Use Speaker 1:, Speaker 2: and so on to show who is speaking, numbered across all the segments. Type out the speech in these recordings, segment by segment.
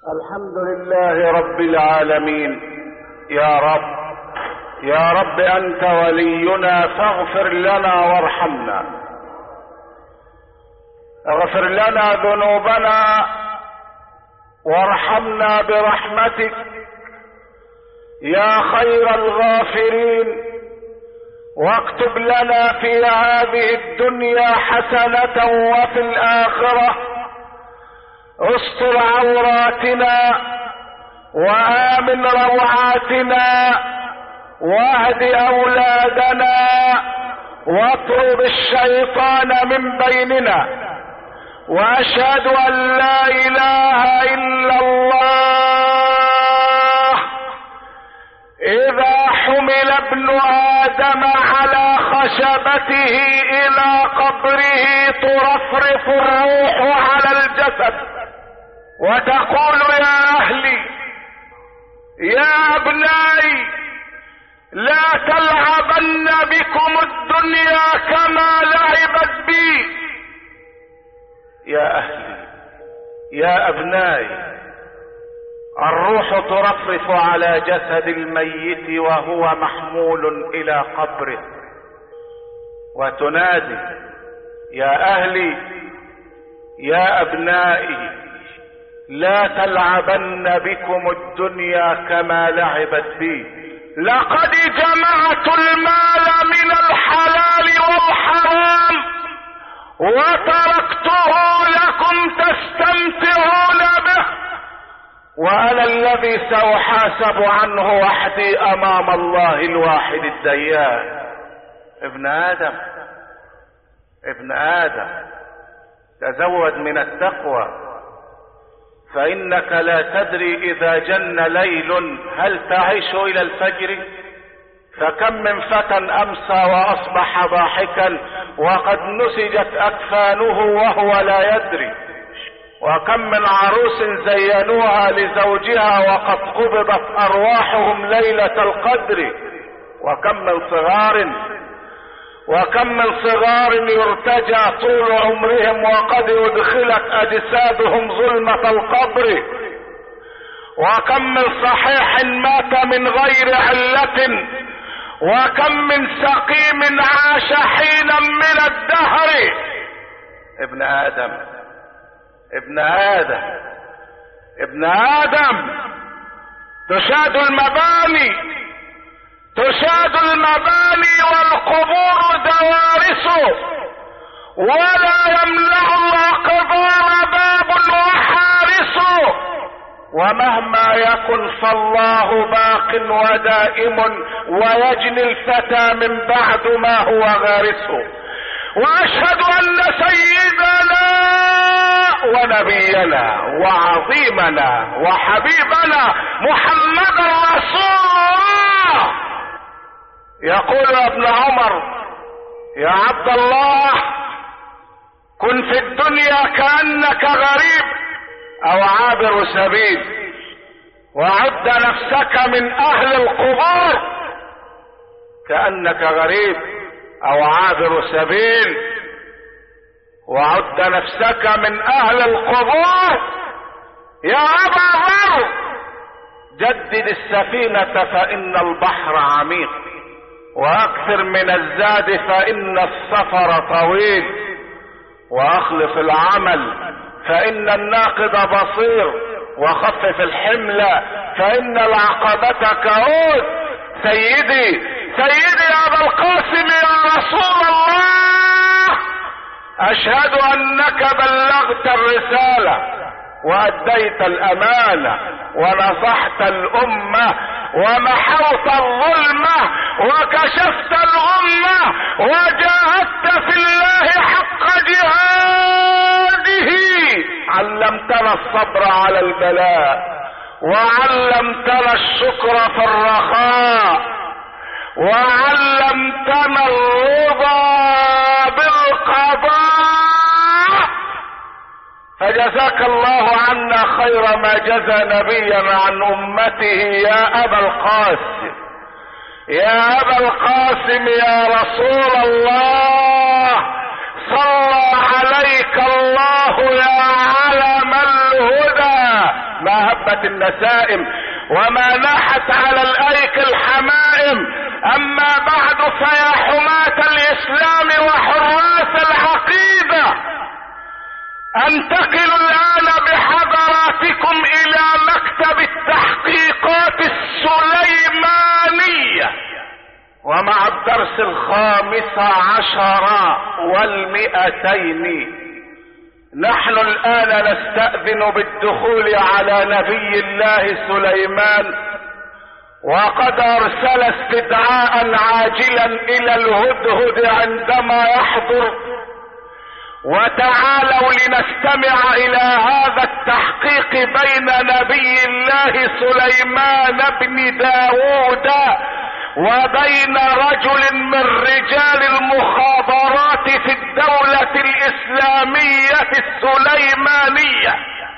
Speaker 1: الحمد لله رب العالمين. يا رب يا رب أنت ولينا فاغفر لنا وارحمنا، اغفر لنا ذنوبنا وارحمنا برحمتك يا خير الغافرين، واكتب لنا في هذه الدنيا حسنة وفي الآخرة، استر عوراتنا وآمن روعاتنا، واهد أولادنا واطرد الشيطان من بيننا، وأشهد أن لا إله إلا الله. إذا حمل ابن آدم على خشبته إلى قبره ترفرف الروح على الجسد وتقول يا أهلي يا أبنائي لا تلعبن بكم الدنيا كما لعبت بي. يا أهلي يا أبنائي، الروح ترفرف على جسد الميت وهو محمول إلى قبره وتنادي يا أهلي يا أبنائي لا تلعبن بكم الدنيا كما لعبت بي. لقد جمعت المال من الحلال والحرام وتركته لكم تستمتعون به، وأنا الذي سأحاسب عنه وحدي أمام الله الواحد الديان. ابن آدم تزود من التقوى، فإنك لا تدري إذا جن ليل هل تعيش إلى الفجر؟ فكم من فتى أمسى وأصبح ضاحكا وقد نسجت أكفانه وهو لا يدري، وكم من عروس زينوها لزوجها وقد قبضت أرواحهم ليلة القدر، وكم من صغار يرتجى طول عمرهم وقد أدخلت أجسادهم ظلمة القبر، وكم من صحيح مات من غير علة، وكم من سقيم عاش حينا من الدهر. ابن آدم تشاد المباني والقبور دوارس، ولا يمنع الأقدار باب وحارس، ومهما يكن فالله باق ودائم، ويجني الفتى من بعد ما هو غارسه. وأشهد أن سيدنا ونبينا وعظيمنا وحبيبنا محمد رسول الله يقول ابن عمر يا عبد الله كن في الدنيا كأنك غريب أو عابر سبيل، وعد نفسك من أهل القبور كأنك غريب أو عابر سبيل، وعد نفسك من أهل القبور. يا أبا ذر جدد السفينة فإن البحر عميق، وأكثر من الزاد فإن السفر طويل، وأخلص العمل فإن الناقد بصير، وخفف الحمل فإن العقبة كعود. سيدي أبا القاسم يا رسول الله، أشهد أنك بلغت الرسالة وأديت الأمانة ونصحت الأمة ومحوت الظلمة وكشفت الغمة وجاهدت في الله حق جهاده. علمتنا الصبر على البلاء وعلمتنا الشكر في الرخاء وعلمتنا الرضا بالقضاء، فجزاك الله عنا خير ما جزى نبيا عن امته. يا ابا القاسم يا رسول الله، صلى عليك الله يا علم الهدى، ما هب هبت النسائم وما ناحت على الايك الحمائم. اما بعد فيا حماة الاسلام وحراس العقيدة، انتقل الان بحضراتكم الى مكتب التحقيقات السليمانية ومع الدرس 15 و200. نحن الان نستأذن بالدخول على نبي الله سليمان، وقد ارسل استدعاء عاجلا الى الهدهد عندما يحضر. وتعالوا لنستمع الى هذا التحقيق بين نبي الله سليمان بن داود وبين رجل من رجال المخابرات في الدولة الإسلامية السليمانية.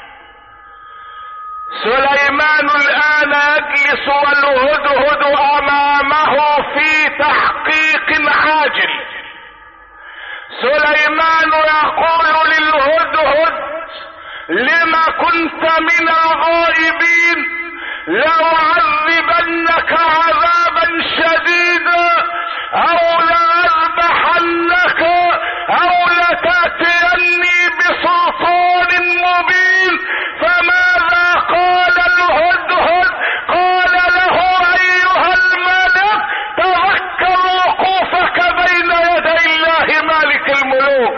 Speaker 1: سليمان الآن يجلس والهدهد أمامه في تحقيق عاجل. سليمان يقول للهدهد: لما كنت من الغائبين؟ لأعذبنك عذابا شديدا أو لأذبحنك أو لتأتيني بسلطان مبين. فماذا قال الهدهد؟ قال له: أيها الملك، تذكر وقوفك بين يدي الله مالك الملوك.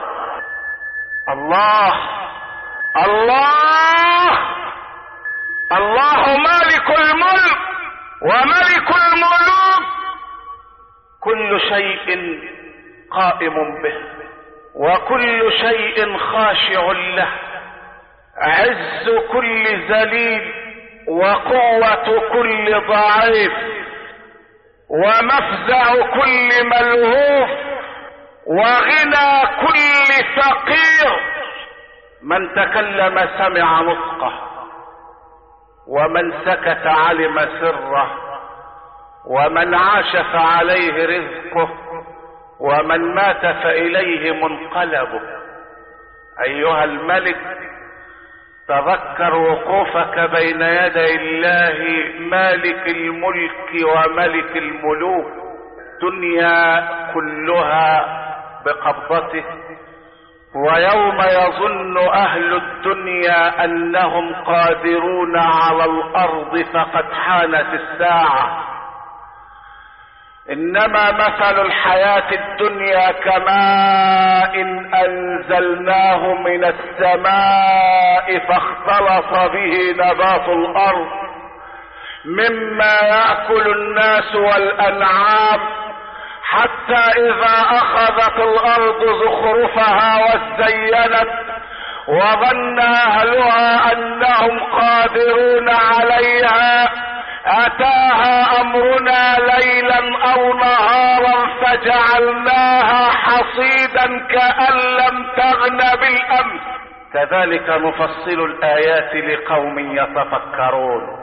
Speaker 1: الله الله الله مالك الملك وملك الملوك، كل شيء قائم به وكل شيء خاشع له، عز كل ذليل وقوة كل ضعيف ومفزع كل ملهوف وغنى كل فقير. من تكلم سمع نطقه، ومن سكت علم سره، ومن عاش فعليه رزقه، ومن مات فإليه منقلبه. أيها الملك، تذكر وقوفك بين يدي الله مالك الملك وملك الملوك. دنيا كلها بقبضته، ويوم يظن أهل الدنيا أنهم قادرون على الأرض فقد حانت الساعة. إنما مثل الحياة الدنيا كماء أنزلناه من السماء فاختلط به نبات الأرض مما يأكل الناس والأنعام، حتى إذا أخذت الأرض زخرفها وزينت وظن أهلها أنهم قادرون عليها أتاها أمرنا ليلا أو نهارا فجعلناها حصيدا كأن لم تغن بالأمس. كذلك نفصل الآيات لقوم يتفكرون.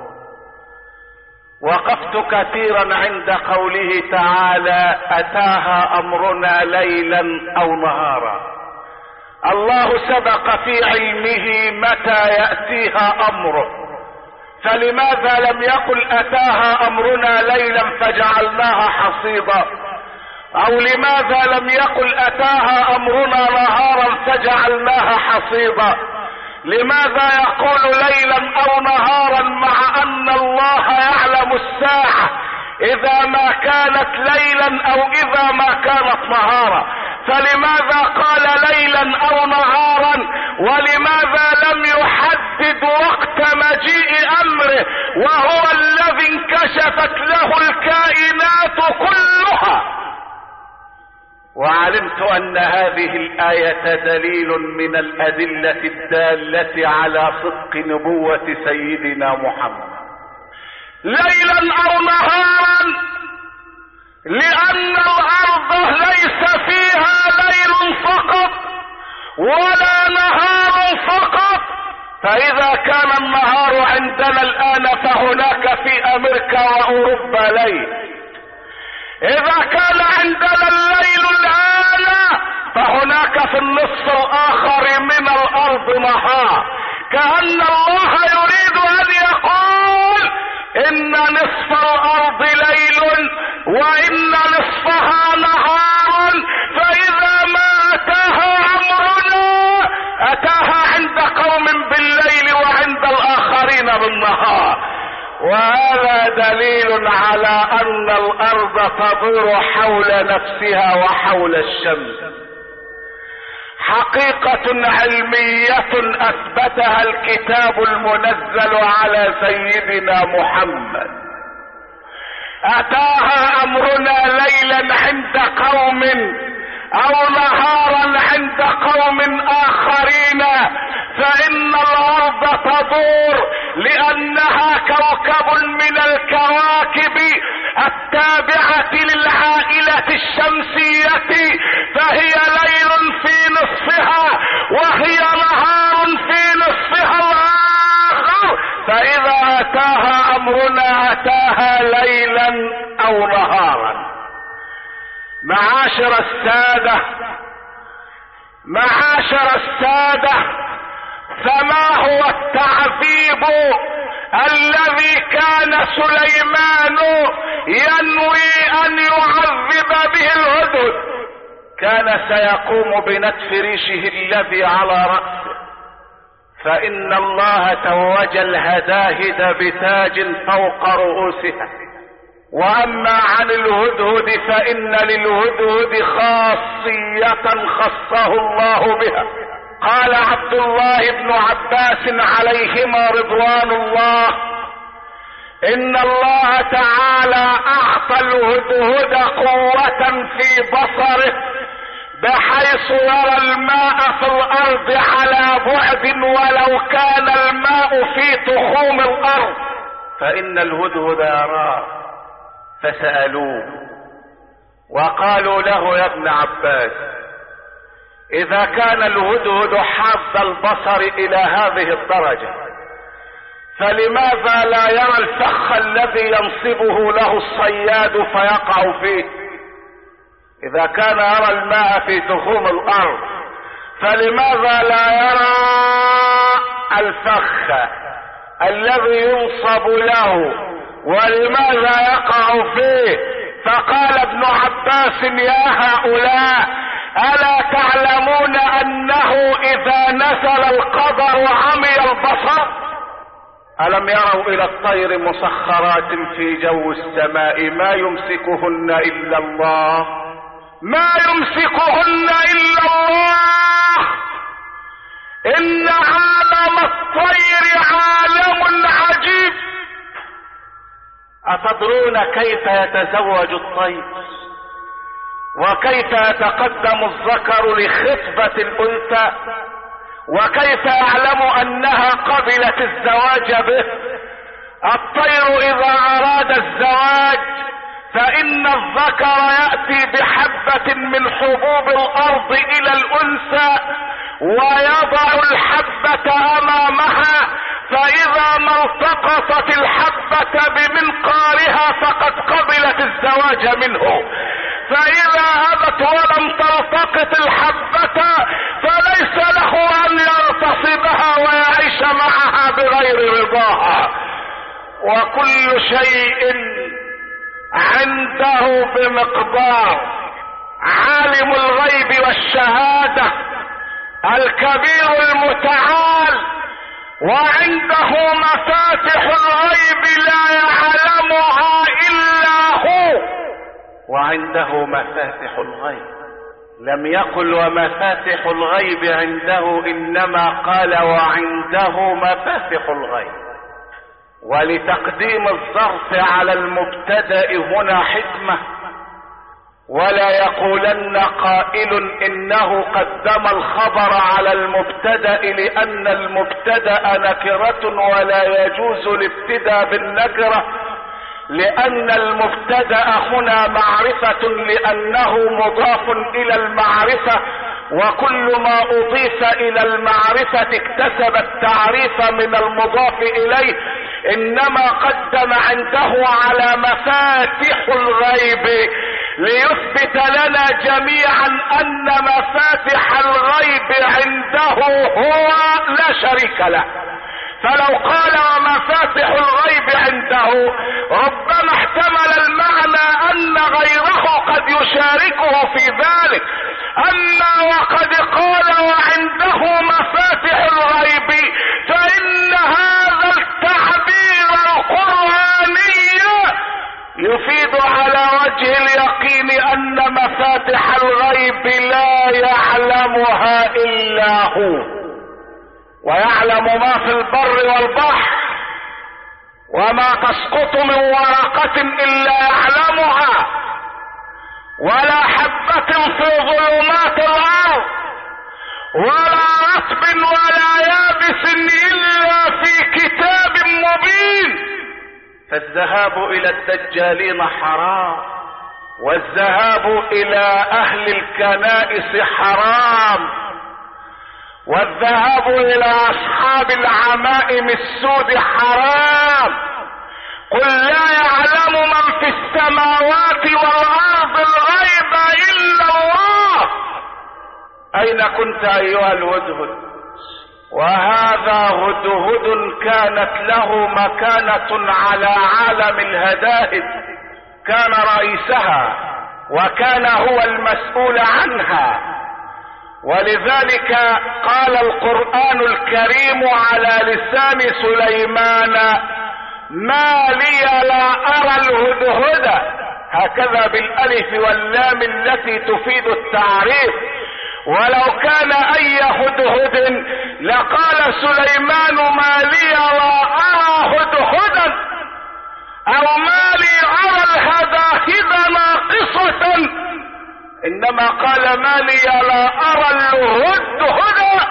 Speaker 1: وقفت كثيرا عند قوله تعالى: أتاها أمرنا ليلا أو نهارا. الله سبق في علمه متى يأتيها أمره، فلماذا لم يقل أتاها أمرنا ليلا فجعلناها حصيدا؟ أو لماذا لم يقل أتاها أمرنا نهارا فجعلناها حصيدا؟ لماذا يقول ليلا أو نهارا مع أن الله يعلم الساعة إذا ما كانت ليلا أو إذا ما كانت نهارا؟ فلماذا قال ليلا أو نهارا؟ ولماذا لم يحدد وقت مجيء أمره وهو الذي انكشفت له الكائنات كلها؟ وعلمت أن هذه الآية دليل من الأدلة الدالة على صدق نبوة سيدنا محمد. ليلا أو نهارا، لأن الأرض ليس فيها ليل فقط ولا نهار فقط. فإذا كان النهار عندنا الآن فهناك في أمريكا وأوروبا ليل. إذا كان عندنا الليل الآن فهناك في النصف الآخر من الأرض نهار. كأن الله يريد أن نصف الارض ليل وان نصفها نهار، فاذا ما اتاها امرنا اتاها عند قوم بالليل وعند الاخرين بالنهار. وهذا دليل على ان الارض تدور حول نفسها وحول الشمس، حقيقة علمية اثبتها الكتاب المنزل على سيدنا محمد. اتاها امرنا ليلا عند قوم او نهارا عند قوم اخرين، فان الارض تدور لانها كوكب من الكواكب التابعة للعائلة الشمسية، فهي ليل في نصفها وهي نهار في نصفها الاخر، فاذا اتاها امرنا اتاها ليلا او نهارا. معاشر السادة، فما هو التعذيب الذي كان سليمان ينوي ان يعذب به الهدهد؟ كان سيقوم بنتف ريشه الذي على رأسه، فإن الله توج الهداهد بتاج فوق رؤوسها. واما عن الهدهد فان للهدهد خاصية خصه الله بها. قال عبد الله بن عباس عليهما رضوان الله ان الله تعالى اعطى الهدهد قوة في بصره بحيث يرى الماء في الارض على بعد ولو كان الماء في تخوم الارض، فان الهدهد يراه. فسألوه وقالوا له يا ابن عباس اذا كان الهدهد حاد البصر الى هذه الدرجة فلماذا لا يرى الفخ الذي ينصبه له الصياد فيقع فيه؟ اذا كان يرى الماء في تخوم الارض فلماذا لا يرى الفخ الذي ينصب له ولماذا يقع فيه؟ فقال ابن عباس يا هؤلاء ألا تعلمون أنه إذا نزل القدر عمي البصر؟ ألم يروا إلى الطير مسخرات في جو السماء ما يمسكهن إلا الله، ما يمسكهن إلا الله. إن عالم الطير عالم عجيب. أتدرون كيف يتزوج الطير وكيف يتقدم الذكر لخطبة الأنثى وكيف يعلم أنها قبلت الزواج به؟ الطير إذا أراد الزواج فإن الذكر يأتي بحبة من حبوب الأرض إلى الأنثى ويضع الحبة أمامها، فإذا ما التقطت الحبة بمنقارها فقد قبلت الزواج منه، فإذا أبت ولم تلتقط الحبة فليس له أن يغتصبها ويعيش معها بغير رضاها. وكل شيء عنده بمقدار. عالم الغيب والشهادة الكبير المتعال وعنده مفاتح الغيب لا يعلمها إلا هو، وعنده مفاتح الغيب. لم يقل ومفاتح الغيب عنده، إنما قال وعنده مفاتح الغيب. ولتقديم الظرف على المبتدأ هنا حكمة، ولا يقولن قائل إنه قدم الخبر على المبتدأ لأن المبتدأ نكرة ولا يجوز الابتداء بالنكرة، لأن المبتدأ هنا معرفة لأنه مضاف إلى المعرفة، وكل ما أضيف إلى المعرفة اكتسب التعريف من المضاف إليه، إنما قدم عنده على مفاتح الغيب ليثبت لنا جميعا أن مفاتح الغيب عنده هو لا شريك له. فلو قال ومفاتح الغيب عنده ربما احتمل المعنى ان غيره قد يشاركه في ذلك. اما وقد قال وعنده مفاتح الغيب فان هذا التعبير القرآني يفيد على وجه اليقين ان مفاتح الغيب لا يعلمها الا هو، ويعلم ما في البر والبحر، وما تسقط من ورقة الا يعلمها، ولا حبة في ظلمات الارض، ولا رطب ولا يابس الا في كتاب مبين. فالذهاب الى الدجالين حرام، والذهاب الى اهل الكنائس حرام، والذهاب الى اصحاب العمائم السود حرام. قل لا يعلم من في السماوات والارض الغيب الا الله. اين كنت ايها الهدهد؟ وهذا هدهد كانت له مكانة على عالم الهدائد، كان رئيسها وكان هو المسؤول عنها. ولذلك قال القرآن الكريم على لسان سليمان: ما لي لا ارى الهدهد، هكذا بالالف واللام التي تفيد التعريف. ولو كان اي هدهد لقال سليمان: ما لي لا ارى هدهدا، او ما لي ارى الهداهد ناقصة، انما قال: ما لي لا ارى الهدهد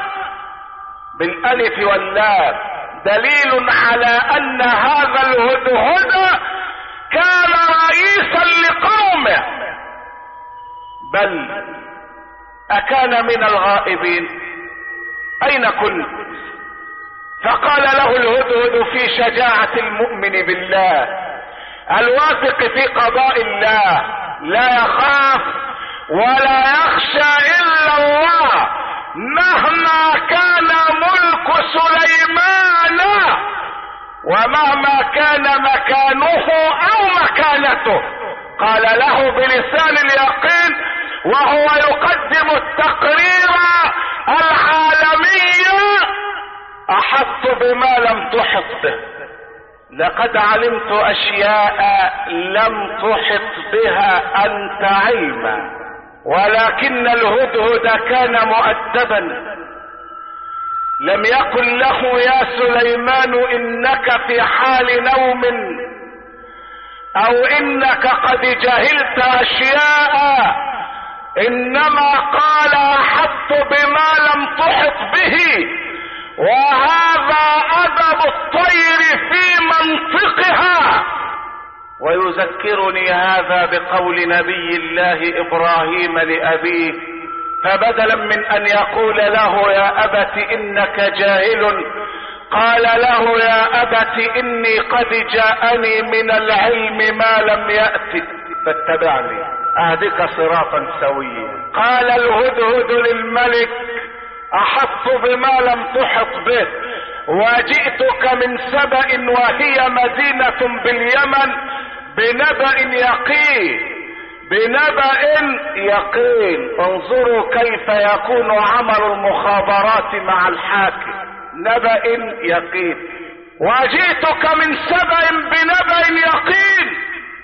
Speaker 1: بالالف واللام، دليل على ان هذا الهدهد كان رئيسا لقومه، بل اكان من الغائبين. اين كنت؟ فقال له الهدهد في شجاعة المؤمن بالله الواثق في قضاء الله، لا يخاف ولا يخشى الا الله، مهما كان ملك سليمان ومهما كان مكانه او مكانته. قال له بلسان اليقين وهو يقدم التقرير العالمي: احطت بما لم تحط به، لقد علمت اشياء لم تحط بها انت علما. ولكن الهدهد كان مؤدبا، لم يقل له: يا سليمان انك في حال نوم، او انك قد جهلت اشياء، انما قال: احط بما لم تحط به. وهذا ادب الطير في منطقها. ويذكرني هذا بقول نبي الله ابراهيم لابيه، فبدلا من ان يقول له: يا ابت انك جاهل، قال له: يا ابت اني قد جاءني من العلم ما لم يأتك فاتبعني اهدك صراطا سويا. قال الهدهد للملك: احط بما لم تحط به، وجئتك من سبأ وهي مدينة باليمن بنبأ يقين. بنبأ يقين، انظروا كيف يكون عمل المخابرات مع الحاكم. نبأ يقين. وجئتك من سبأ بنبأ يقين.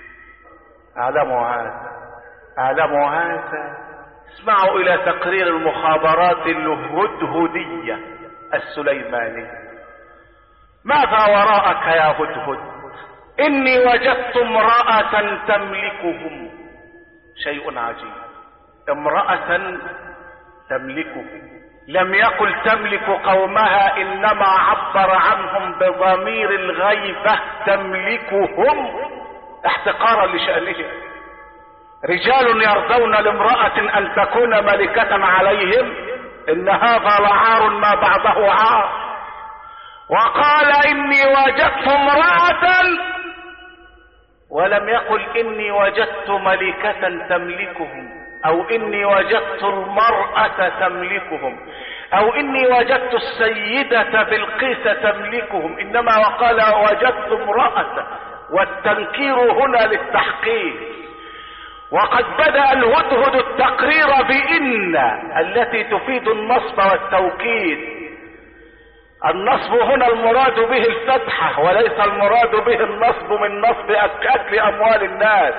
Speaker 1: اعلموا هذا. اسمعوا الى تقرير المخابرات الهدهدية السليمانية. ماذا وراءك يا هدهد؟ اني وجدت امرأة تملكهم. شيء عجيب، امرأة تملكهم. لم يقل تملك قومها، انما عبر عنهم بضمير الغيبة تملكهم احتقارا لشأنهم. رجال يرضون لامرأة ان تكون ملكة عليهم، ان هذا لعار ما بعده عار. وقال: اني وجدت امرأة، ولم يقل اني وجدت ملكة تملكهم او اني وجدت المرأة تملكهم. او اني وجدت السيدة بلقيس تملكهم، انما وقال وجدت امرأة، والتنكير هنا للتحقيق. وقد بدأ الهدهد التقرير بإن التي تفيد النصب والتوكيد. النصب هنا المراد به الفتحة، وليس المراد به النصب من نصب أكل أموال الناس.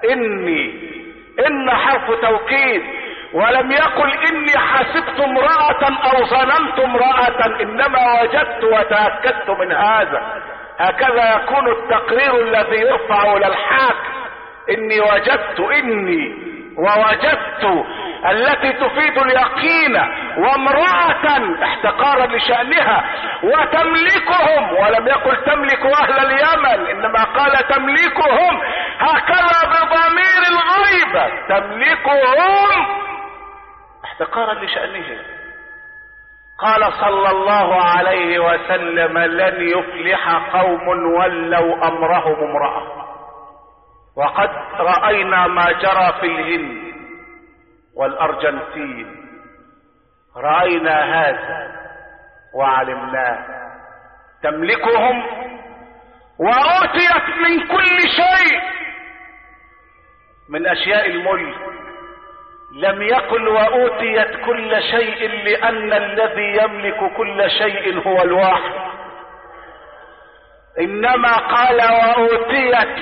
Speaker 1: إن حرف توكيد، ولم يقل إني حسبت امرأة أو ظننت امرأة، إنما وجدت وتأكدت من هذا. هكذا يكون التقرير الذي يرفع إلى الحاكم. إني وجدت، ووجدت التي تفيد اليقين، وامرأة احتقارا لشأنها، وتملكهم، ولم يقل تملك أهل اليمن، إنما قال تملكهم، هكذا بضمير الغيبة، تملكهم احتقارا لشأنهم. قال صلى الله عليه وسلم: لن يفلح قوم ولوا أمرهم امرأة. وقد رأينا ما جرى في الهند والأرجنتين، رأينا هذا وعلمناه. تملكهم وأوتيت من كل شيء من أشياء الملك. لم يقل وأوتيت كل شيء لأن الذي يملك كل شيء هو الواحد، إنما قال وأوتيت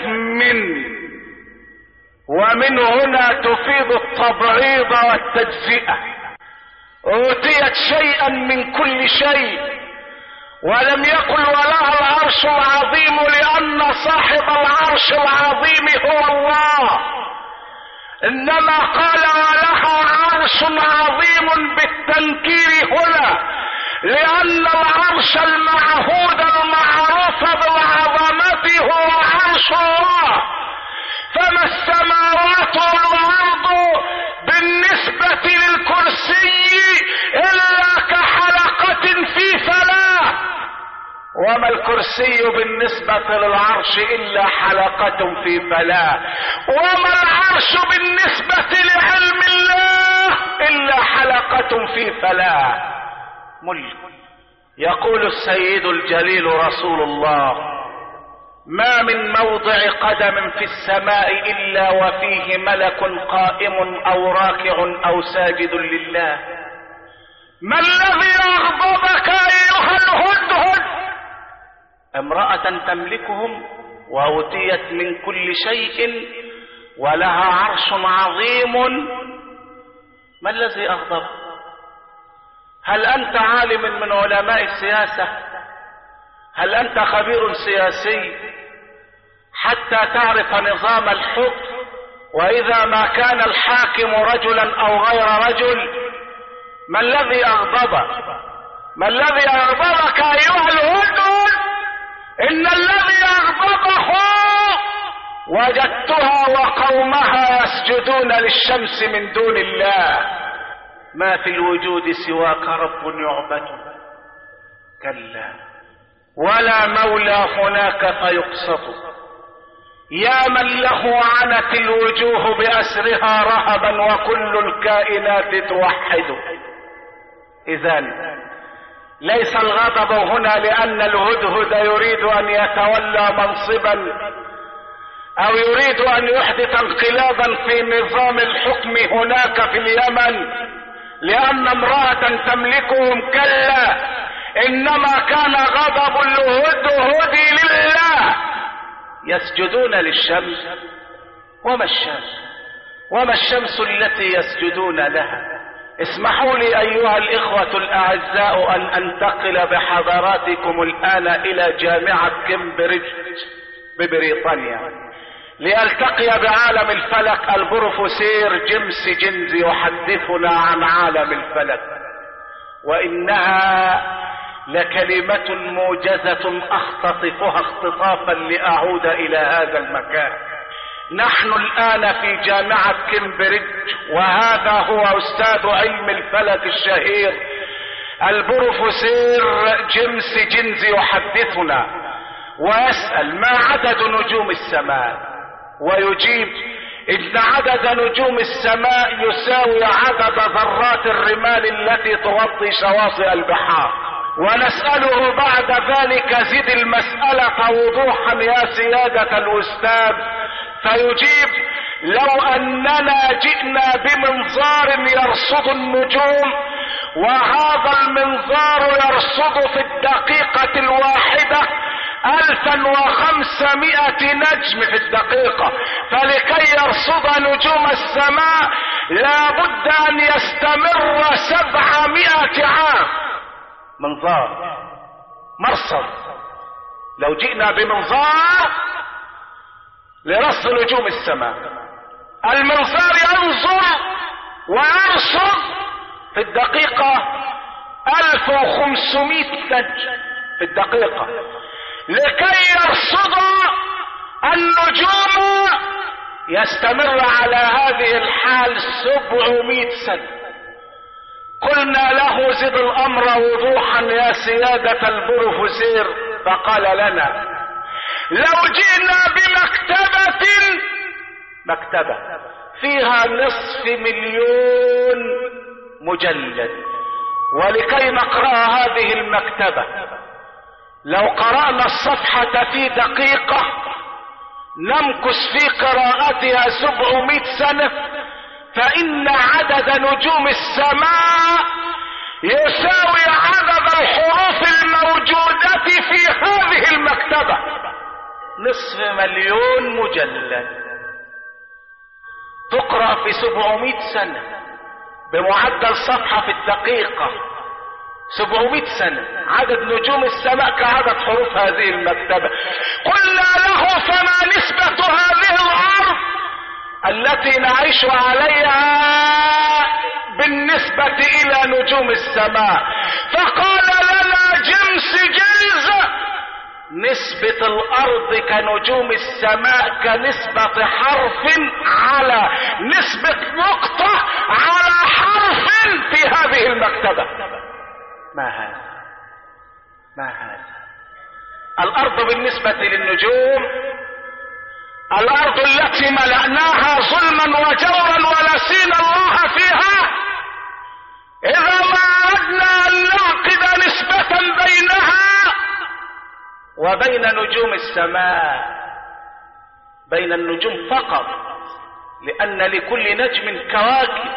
Speaker 1: ومن هنا تفيد التبعيض والتجزئة. أوتيت شيئا من كل شيء، ولم يقل ولها العرش العظيم لأن صاحب العرش العظيم هو الله، إنما قال ولها عرش عظيم بالتنكير هنا، لأن العرش المعهود المعروف بالعظمة هو عرش الله. فما السماوات والأرض بالنسبة للكرسي إلا كحلقة في فلاة، وما الكرسي بالنسبة للعرش إلا حلقة في فلاة، وما العرش بالنسبة لعلم الله إلا حلقة في فلاة. ملك. يقول السيد الجليل رسول الله: ما من موضع قدم في السماء إلا وفيه ملك قائم أو راكع أو ساجد لله. ما الذي أغضبك أيها الهدهد؟ امرأة تملكهم وأوتيت من كل شيء ولها عرش عظيم. ما الذي أغضبك؟ هل أنت عالم من علماء السياسة؟ هل أنت خبير سياسي حتى تعرف نظام الحكم؟ وإذا ما كان الحاكم رجلا أو غير رجل، ما الذي أغضبك؟ ما الذي أغضبك أيها الهدهد؟ إن الذي أغضبه وجدتها وقومها يسجدون للشمس من دون الله. ما في الوجود سواك رب يعبد، كلا، ولا مولى هناك فيقسط. يا من له عنت الوجوه بأسرها رهبا وكل الكائنات توحد. إذن ليس الغضب هنا لأن الهدهد يريد أن يتولى منصبا أو يريد أن يحدث انقلابا في نظام الحكم هناك في اليمن لأن امرأة تملكهم، كلا، إنما كان غضب الهدهد لله. يسجدون للشمس. وما الشمس التي يسجدون لها؟ اسمحوا لي أيها الإخوة الأعزاء أن أنتقل بحضراتكم الآن إلى جامعة كامبريدج ببريطانيا لألتقي بعالم الفلك البروفيسور جيمس جينز يحدثنا عن عالم الفلك، وإنها لكلمة موجزة أختطفها اختطافا لأعود إلى هذا المكان. نحن الآن في جامعة كامبريدج، وهذا هو أستاذ علم الفلك الشهير البروفيسور جيمس جينز يحدثنا ويسأل: ما عدد نجوم السماء؟ ويجيب: إن عدد نجوم السماء يساوي عدد ذرات الرمال التي تغطي شواطئ البحار. ونسأله بعد ذلك زد المسألة وضوحا يا سيادة الأستاذ، فيجيب: لو أننا جئنا بمنظار يرصد النجوم، وهذا المنظار يرصد في الدقيقة الواحدة 1500 نجم في الدقيقة، فلكي يرصد نجوم السماء لابد أن يستمر 700 عام. منظار، مرصد. لو جئنا بمنظار لرصد نجوم السماء، المنظار ينظر ويرصد في الدقيقة 1500 نجم في الدقيقة. لكي يرصد النجوم يستمر على هذه الحال 700 سنة. قلنا له: زد الأمر وضوحا يا سيادة البروفيسور. فقال لنا: لو جئنا مكتبة فيها 500,000,000 مجلد، ولكي نقرأ هذه المكتبة لو قرأنا الصفحة في دقيقة نمكث في قراءتها 700 سنة، فإن عدد نجوم السماء يساوي عدد الحروف الموجودة في هذه المكتبة. 500,000,000 مجلد تقرأ في 700 سنة بمعدل صفحة في الدقيقة. 700 سنة عدد نجوم السماء كعدد حروف هذه المكتبة. قلنا له: فما نسبة هذه الأرض التي نعيش عليها بالنسبة إلى نجوم السماء؟ فقال لنا جلز: نسبة الأرض كنجوم السماء كنسبة حرف على نسبة نقطة على حرف في هذه المكتبة. ما هذا؟ الأرض بالنسبة للنجوم، الأرض التي ملأناها ظلما وجورا ونسينا الله فيها، إذا ما أردنا أن نعقد نسبة بينها وبين نجوم السماء، بين النجوم فقط، لأن لكل نجم كواكب،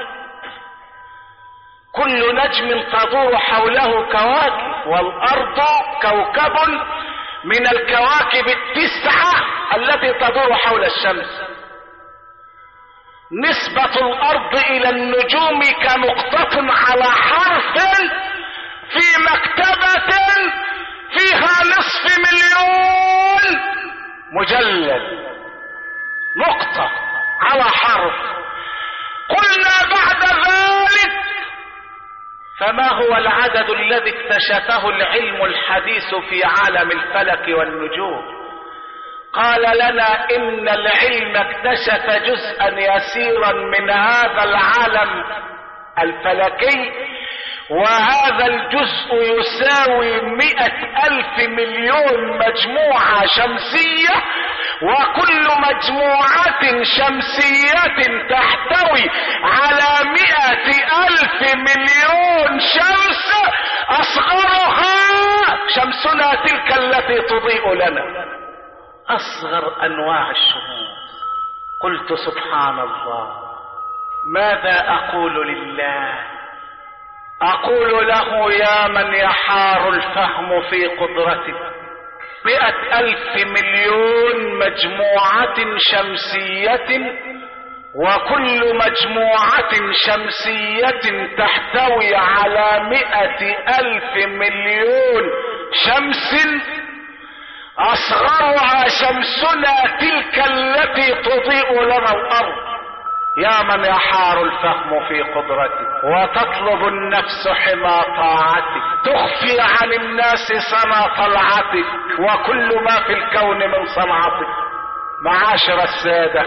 Speaker 1: كل نجم تدور حوله كواكب، والأرض كوكب من الكواكب 9 التي تدور حول الشمس. نسبة الأرض إلى النجوم كنقطة على حرف في مكتبة فيها 500,000,000 مجلد، نقطة على حرف. قلنا بعد ذلك: فما هو العدد الذي اكتشفه العلم الحديث في عالم الفلك والنجوم؟ قال لنا: إن العلم اكتشف جزءا يسيرا من هذا العالم الفلكي، وهذا الجزء يساوي 100,000,000,000 مجموعة شمسية، وكل مجموعة شمسية تحتوي على 100,000,000,000 شمس، أصغرها شمسنا تلك التي تضيء لنا، أصغر أنواع الشموس. قلت: سبحان الله، ماذا أقول لله؟ أقول له: يا من يحار الفهم في قدرته، 100,000,000,000 مجموعة شمسية، وكل مجموعة شمسية تحتوي على 100,000,000,000 شمس، أصغرها شمسنا تلك التي تضيء لنا الأرض. يا من يحار الفهم في قدرتك وتطلب النفس حمى طاعتك، تخفي عن الناس سما طلعتك وكل ما في الكون من صنعتك. معاشر السادة،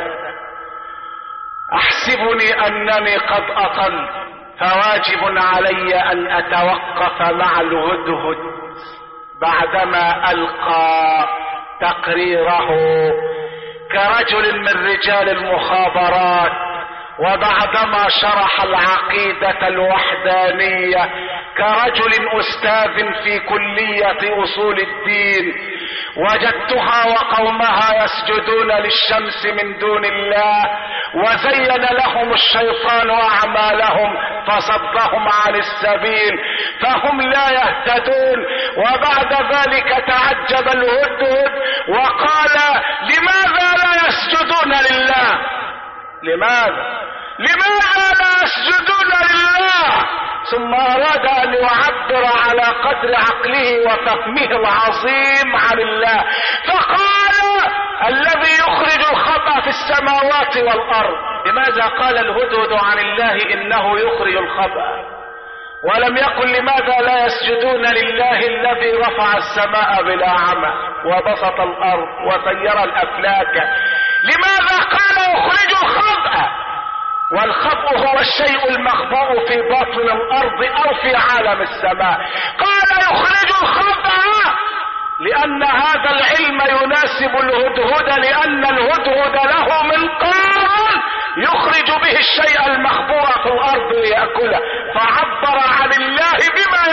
Speaker 1: أحسبني أنني قد أطلت، فواجب علي أن أتوقف مع الهدهد بعدما ألقى تقريره كرجل من رجال المخابرات، وبعدما شرح العقيدة الوحدانية كرجل أستاذ في كلية أصول الدين، وجدتها وقومها يسجدون للشمس من دون الله، وزين لهم الشيطان أعمالهم فصدهم عن السبيل فهم لا يهتدون. وبعد ذلك تعجب الهدهد وقال: لماذا لا يسجدون لله؟ لماذا لا يسجدون لله؟ ثم أراد أن يعبر على قدر عقله وفهمه العظيم عن الله، فقال: الذي يخرج الخبأ في السماوات والأرض. لماذا قال الهدهد عن الله إنه يخرج الخبأ، ولم يقل لماذا لا يسجدون لله الذي رفع السماء بلا عمى وبسط الأرض وسير الأفلاك؟ لماذا قال يخرج الخبأ؟ والخبء هو الشيء المخبوء في باطن الأرض أو في عالم السماء. قال يخرج الخبأ لأن هذا العلم يناسب الهدهد، لأن الهدهد له منقار يخرج به الشيء المخبوء في الأرض ليأكله، فعبر عن الله بما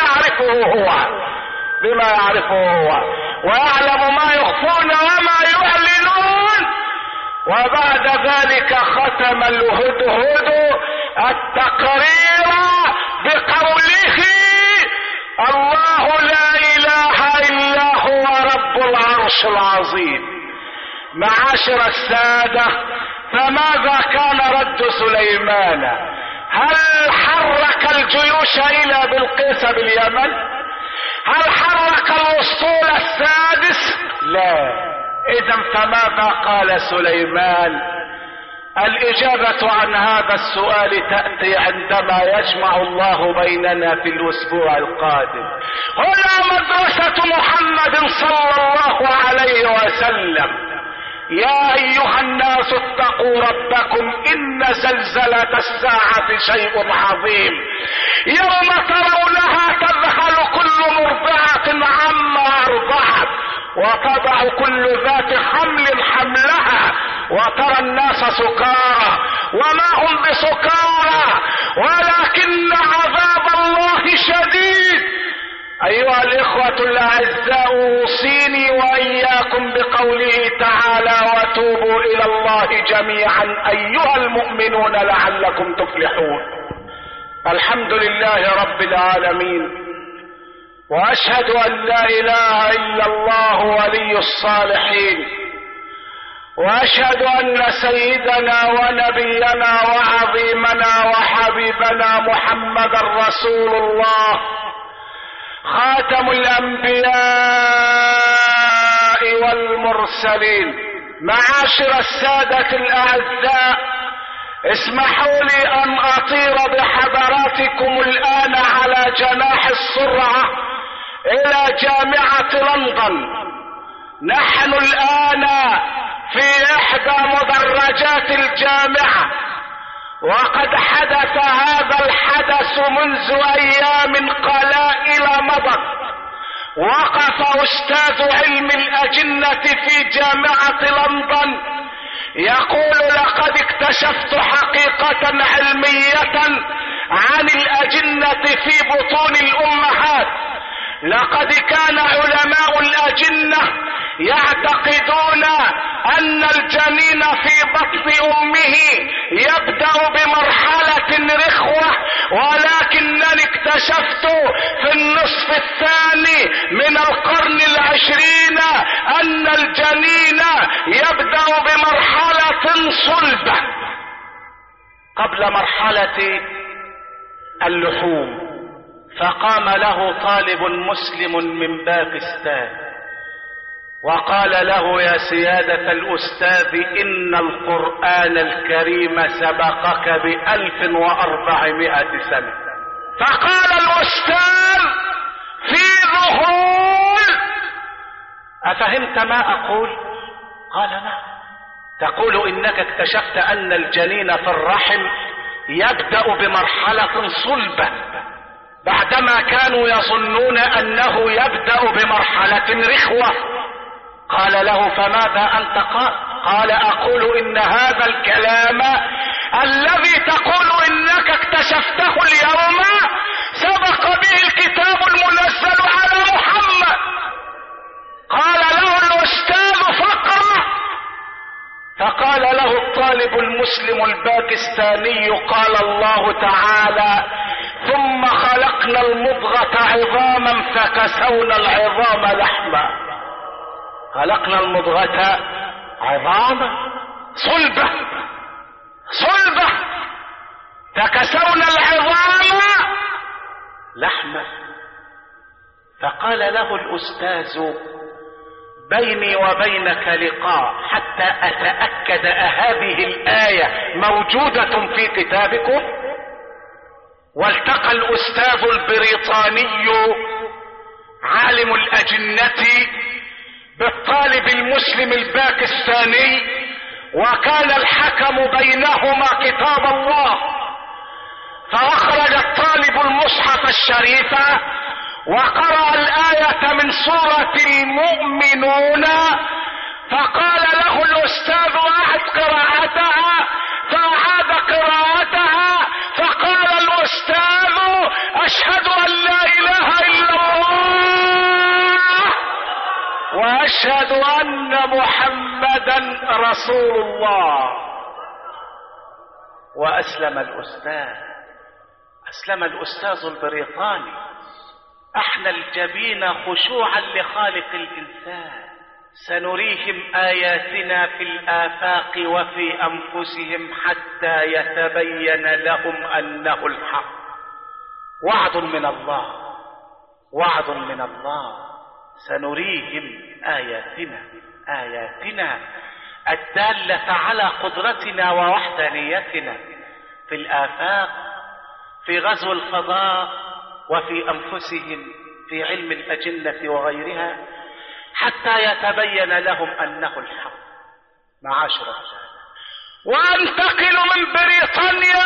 Speaker 1: يعرفه هو ويعلم ما يخفون وما يعلنون. وبعد ذلك ختم الهدهد التقرير بقوله: الله لا إله إلا هو رب العرش العظيم. معاشر السادة، فماذا كان رد سليمان؟ هل حرك الجيوش إلى بلقيس باليمن؟ هل حرك الأسطول السادس؟ لا. إذا فماذا قال سليمان؟ الإجابة عن هذا السؤال تأتي عندما يجمع الله بيننا في الأسبوع القادم. هنا مدرسة محمد صلى الله عليه وسلم. يا أيها الناس اتقوا ربكم إن زلزلة الساعة شيء عظيم، يوم ترونها تذهل كل مرضعة عما أرضعت وتضع كل ذات حمل حملها وترى الناس سكارى وما هم بسكارى ولكن عذاب الله شديد. أيها الإخوة الأعزاء، أوصيني وإياكم بقوله تعالى: وتوبوا إلى الله جميعا أيها المؤمنون لعلكم تفلحون. الحمد لله رب العالمين، وأشهد أن لا إله إلا الله ولي الصالحين، وأشهد أن سيدنا ونبينا وعظيمنا وحبيبنا محمد رسول الله خاتم الأنبياء والمرسلين. معاشر السادة الأعزاء، اسمحوا لي أن أطير بحضراتكم الآن على جناح السرعة إلى جامعة لندن. نحن الآن في إحدى مدرجات الجامعة، وقد حدث هذا الحدث منذ أيام قلائل مضت. وقف أستاذ علم الأجنة في جامعة لندن يقول: لقد اكتشفت حقيقة علمية عن الأجنة في بطون الأمهات. لقد كان علماء الأجنة يعتقدون أن الجنين في بطن أمه يبدأ بمرحلة رخوة، ولكنني اكتشفت في النصف الثاني من القرن العشرين أن الجنين يبدأ بمرحلة صلبة قبل مرحلة اللحوم. فقام له طالب مسلم من باكستان وقال له: يا سيادة الأستاذ، إن القرآن الكريم سبقك ب1400 سنة. فقال الأستاذ في ذهول: أفهمت ما أقول؟ قال: نعم. تقول إنك اكتشفت أن الجنين في الرحم يبدأ بمرحلة صلبة بعدما كانوا يظنون أنه يبدأ بمرحلة رخوة. قال له: فماذا أنت قال؟ قال اقول ان هذا الكلام الذي تقول انك اكتشفته اليوم سبق به الكتاب المنزل على محمد. قال له الاستاذ فاقرأ. فقال له الطالب المسلم الباكستاني قال الله تعالى ثم خلقنا المضغة عظاما فكسونا العظام لحما. خلقنا المضغة عظاما صلبة فكسونا العظام لحما. فقال له الأستاذ بيني وبينك لقاء حتى أتأكد هذه الآية موجودة في كتابكم. والتقى الأستاذ البريطاني عالم الأجنة بالطالب المسلم الباكستاني، وكان الحكم بينهما كتاب الله. فأخرج الطالب المصحف الشريف وقرأ الآية من سورة المؤمنون، فقال له الأستاذ أعد قراءتها، فأعاد قراءتها. فقال الأستاذ أشهد أن لا إله إلا الله وأشهد أن محمدا رسول الله. وأسلم الأستاذ البريطاني أحنى الجبين خشوعا لخالق الإنسان. سنريهم آياتنا في الآفاق وفي أنفسهم حتى يتبين لهم أنه الحق. وعد من الله سنريهم آياتنا الدالة على قدرتنا ووحدانيتنا في الآفاق، في غزو الفضاء، وفي أنفسهم، في علم الأجنة وغيرها، حتى يتبين لهم أنه الحق. معاشر الرجال، وأنتقل من بريطانيا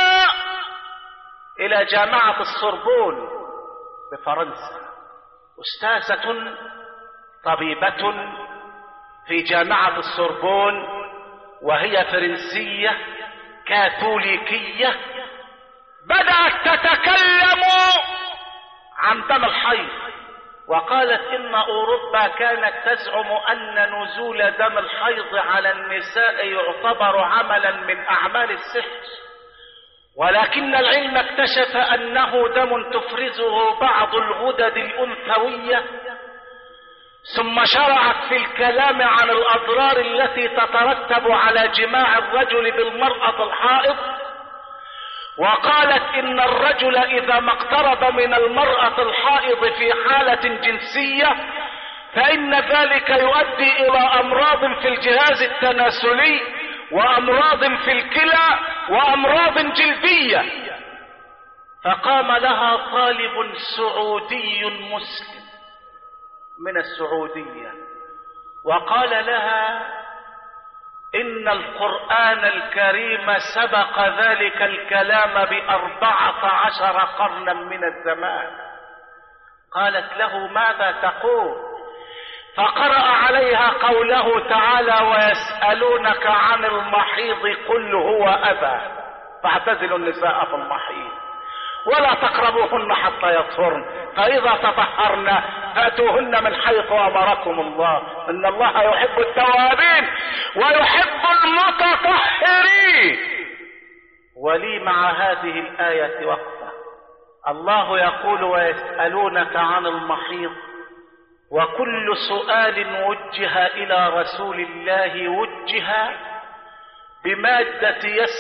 Speaker 1: إلى جامعة السوربون بفرنسا. أستاذة طبيبة في جامعة السوربون، وهي فرنسية كاثوليكية، بدأت تتكلم عن دم الحيض، وقالت إن أوروبا كانت تزعم أن نزول دم الحيض على النساء يعتبر عملا من أعمال السحر، ولكن العلم اكتشف أنه دم تفرزه بعض الغدد الأنثوية. ثم شرعت في الكلام عن الأضرار التي تترتب على جماع الرجل بالمرأة الحائض، وقالت إن الرجل إذا ما اقترب من المرأة الحائض في حالة جنسية فإن ذلك يؤدي إلى أمراض في الجهاز التناسلي، وأمراض في الكلى، وأمراض جلدية. فقام لها طالب سعودي مسلم من السعودية وقال لها إن القرآن الكريم سبق ذلك الكلام ب14 قرنا من الزمان. قالت له ماذا تقول؟ فقرأ عليها قوله تعالى ويسألونك عن المحيض قل هو أذى فاعتزلوا النساء في المحيض ولا تقربوهن حتى يطهرن فإذا تطهرن فأتوهن من حيث أمركم الله إن الله يحب التوابين ويحب المتطهرين. ولي مع هذه الآية وقفة. الله يقول ويسألونك عن المحيض، وكل سؤال وجه إلى رسول الله وجه بمادة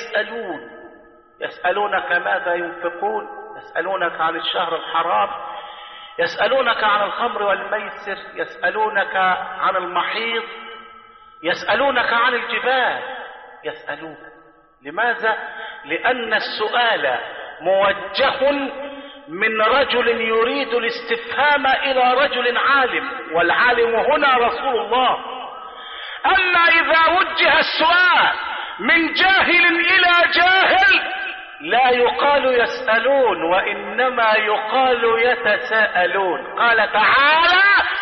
Speaker 1: يسألونك ماذا ينفقون، يسألونك عن الشهر الحرام، يسألونك عن الخمر والميسر، يسألونك عن المحيض، يسألونك عن الجبال، يسألون. لماذا؟ لأن السؤال موجه من رجل يريد الاستفهام إلى رجل عالم، والعالم هنا رسول الله. أما إذا وجه السؤال من جاهل إلى جاهل لا يقال يسألون وإنما يقال يتساءلون. قال تعالى عن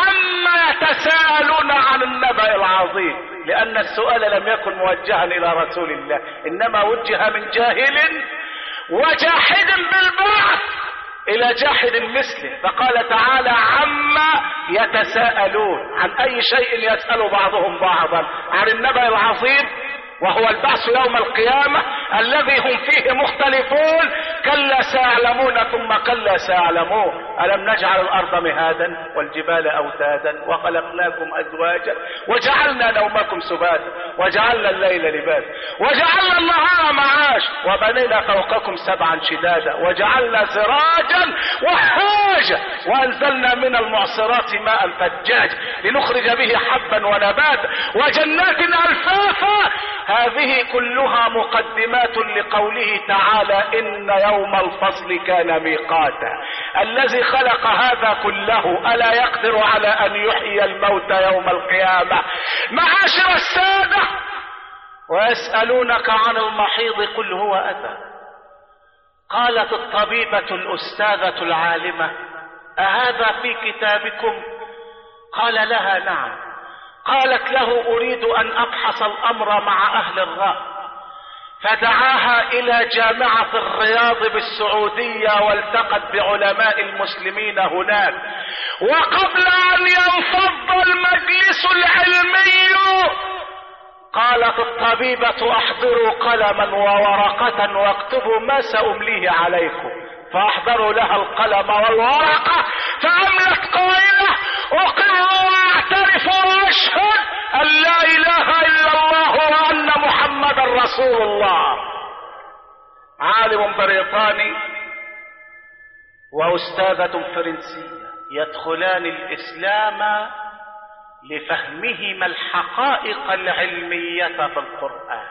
Speaker 1: عما يتساءلون عن النبأ العظيم، لأن السؤال لم يكن موجها إلى رسول الله، إنما وجه من جاهل وجاحد بالبعث إلى جاحد مثله. فقال تعالى عما يتساءلون، عن أي شيء يسأل بعضهم بعضا؟ عن النبأ العظيم، وهو البعث يوم القيامة الذي هم فيه مختلفون. كلا سيعلمون ثم كلا سيعلمون. ألم نجعل الأرض مهادا والجبال أوتادا وخلقناكم أزواجا وجعلنا نومكم سباتا وجعلنا الليل لباسا وجعلنا النهار معاش وبنينا فوقكم سبعا شدادا وجعلنا سراجا وهاجا وأنزلنا من المعصرات ماء ثجاجا لنخرج به حبا ونباتا وجنات ألفافا. هذه كلها مقدمات لقوله تعالى إن يوم الفصل كان ميقاتا. الذي خلق هذا كله ألا يقدر على أن يحيي الموت يوم القيامة؟ معاشر السادة، ويسألونك عن المحيض قل هو أذى. قالت الطبيبة الأستاذة العالمة أهذا في كتابكم؟ قال لها نعم. قالت له أريد أن أبحث الأمر مع أهل الرأي. فدعاها إلى جامعة الرياض بالسعودية والتقت بعلماء المسلمين هناك. وقبل أن ينفض المجلس العلمي قالت الطبيبة احضروا قلما وورقة واكتبوا ما سأمليه عليكم. فاحضروا لها القلم والورقة فأملت قائلة أقر واعترف واشهد أن لا إله إلا الله وأن محمد رسول الله. عالم بريطاني وأستاذة فرنسية يدخلان الإسلام لفهمهما الحقائق العلمية في القرآن،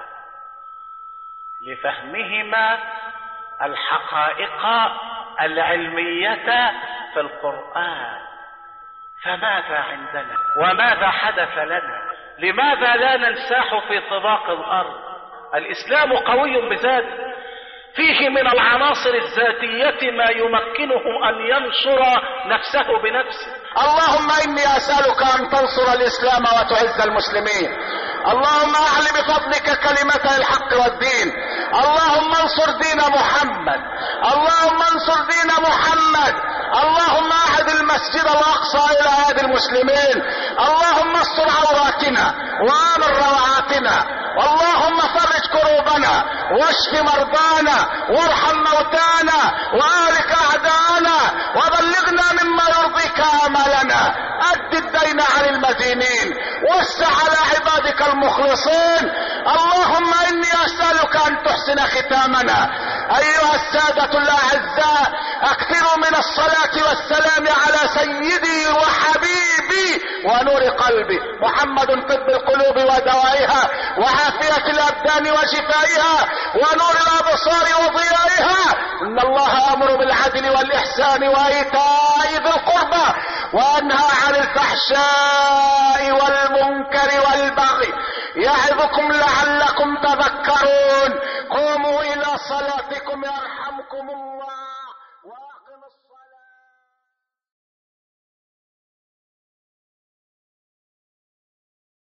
Speaker 1: لفهمهما الحقائق العلمية في القرآن. فماذا عندنا وماذا حدث لنا؟ لماذا لا ننساح في طباق الأرض؟ الإسلام قوي بذاته، فيه من العناصر الذاتية ما يمكنه أن ينصر نفسه بنفسه.
Speaker 2: اللهم إني أسألك أن تنصر الإسلام وتعز المسلمين. اللهم أعل بفضلك كلمة الحق والدين. اللهم انصر دين محمد. اللهم انصر دين محمد. اللهم أعد المسجد الأقصى إلى يد المسلمين. اللهم استر عوراتنا وآمن روعاتنا. اللهم فرج كروبنا واشف مرضانا وارحم موتانا وآلك أعداءنا وبلغنا مما يرضيك آمالنا. أد الدين عن المدينين وسع على عبادك المخلصين. اللهم إني أسألك أن تحسن ختامنا. أيها السادة الأعزاء، أكثروا من الصلاة والسلام على سيدي وحبيبي ونور قلبي محمد، طب القلوب ودوائها وعافية الأبدان وشفائها ونور الأبصار وضيائها. إن الله أمر بالعدل والإحسان وإيتاء ذي القربى وأنهى عن الفحشاء والمنكر والبغي يعظكم لعلكم تذكرون. قوموا إلى صلاتكم يرحمكم الله.